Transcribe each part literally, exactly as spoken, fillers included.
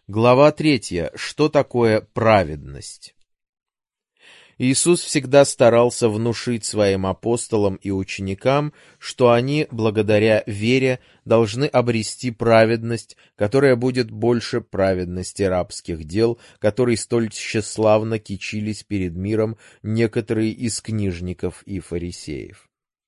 Глава третья. Что такое праведность? Иисус всегда старался внушить своим апостолам и ученикам, что они, благодаря вере, должны обрести праведность, которая будет больше праведности рабских дел, которой столь тщеславно кичились перед миром некоторые из книжников и фарисеев.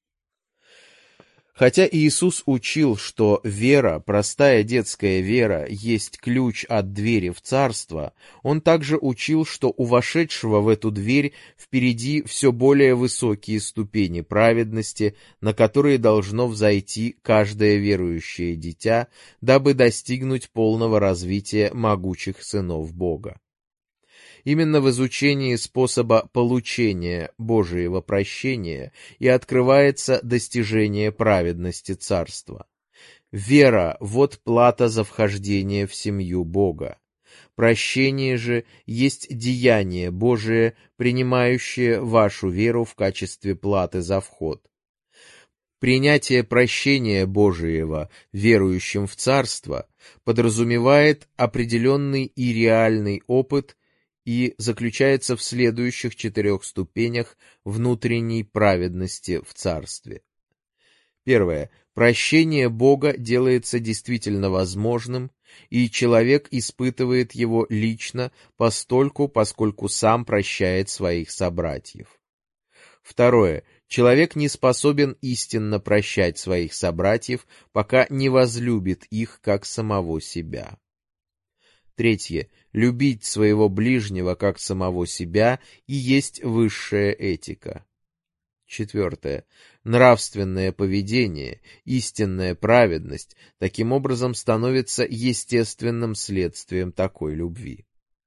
Хотя Иисус учил, что вера, простая детская вера, есть ключ от двери в царство, Он также учил, что у вошедшего в эту дверь впереди все более высокие ступени праведности, на которые должно взойти каждое верующее дитя, дабы достигнуть полного развития могучих сынов Бога. Именно в изучении способа получения Божиего прощения и открывается достижение праведности Царства. Вера — вот плата за вхождение в семью Бога. Прощение же есть деяние Божие, принимающее вашу веру в качестве платы за вход. Принятие прощения Божиего верующим в Царство подразумевает определенный и реальный опыт и заключается в следующих четырех ступенях внутренней праведности в Царстве. Первое. Прощение Бога делается действительно возможным, и человек испытывает его лично постольку, поскольку сам прощает своих собратьев. Второе. Человек не способен истинно прощать своих собратьев, пока не возлюбит их как самого себя. Третье. Любить своего ближнего как самого себя и есть высшая этика. Четвертое. Нравственное поведение, истинная праведность, таким образом становится естественным следствием такой любви.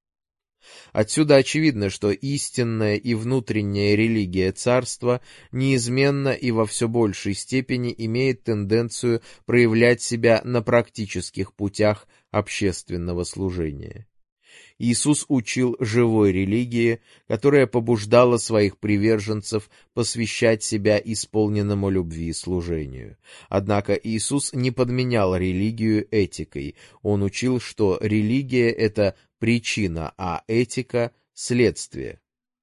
Отсюда очевидно, что истинная и внутренняя религия царства неизменно и во все большей степени имеет тенденцию проявлять себя на практических путях общественного служения. Иисус учил живой религии, которая побуждала своих приверженцев посвящать себя исполненному любви и служению. Однако Иисус не подменял религию этикой. Он учил, что религия — это причина, а этика — следствие.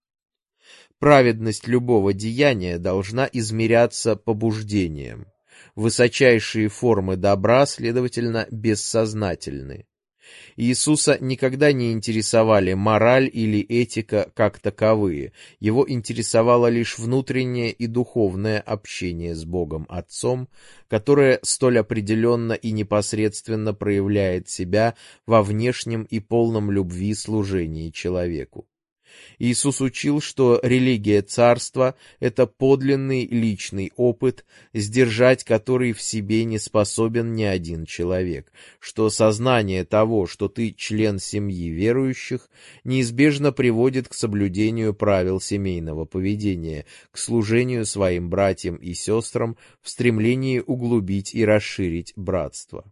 Праведность любого деяния должна измеряться побуждением. Высочайшие формы добра, следовательно, бессознательны. Иисуса никогда не интересовали мораль или этика как таковые, его интересовало лишь внутреннее и духовное общение с Богом Отцом, которое столь определенно и непосредственно проявляет себя во внешнем и полном любви служении человеку. Иисус учил, что религия царства — это подлинный личный опыт, сдержать который в себе не способен ни один человек, что сознание того, что ты член семьи верующих, неизбежно приводит к соблюдению правил семейного поведения, к служению своим братьям и сестрам в стремлении углубить и расширить братство.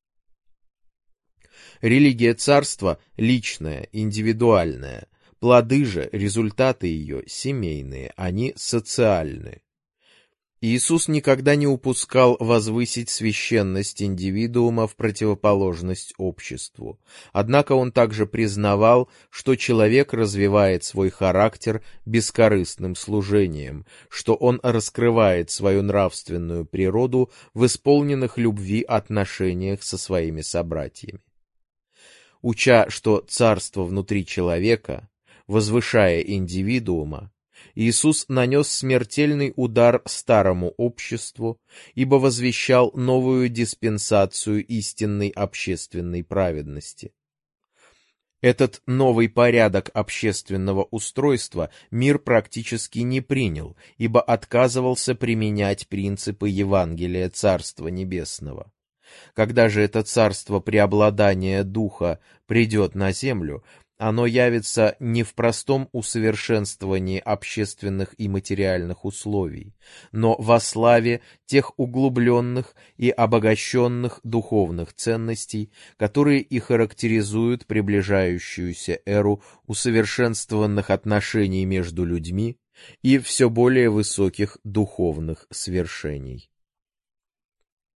Религия царства — личная, индивидуальная. Плоды же, результаты ее семейные, они социальны. Иисус никогда не упускал возвысить священность индивидуума в противоположность обществу. Однако он также признавал, что человек развивает свой характер бескорыстным служением, что он раскрывает свою нравственную природу в исполненных любви отношениях со своими собратьями. Уча, что царство внутри человека, возвышая индивидуума, Иисус нанес смертельный удар старому обществу, ибо возвещал новую диспенсацию истинной общественной праведности. Этот новый порядок общественного устройства мир практически не принял, ибо отказывался применять принципы Евангелия Царства Небесного. Когда же это царство преобладания Духа придет на землю, оно явится не в простом усовершенствовании общественных и материальных условий, но во славе тех углубленных и обогащенных духовных ценностей, которые и характеризуют приближающуюся эру усовершенствованных отношений между людьми и все более высоких духовных свершений.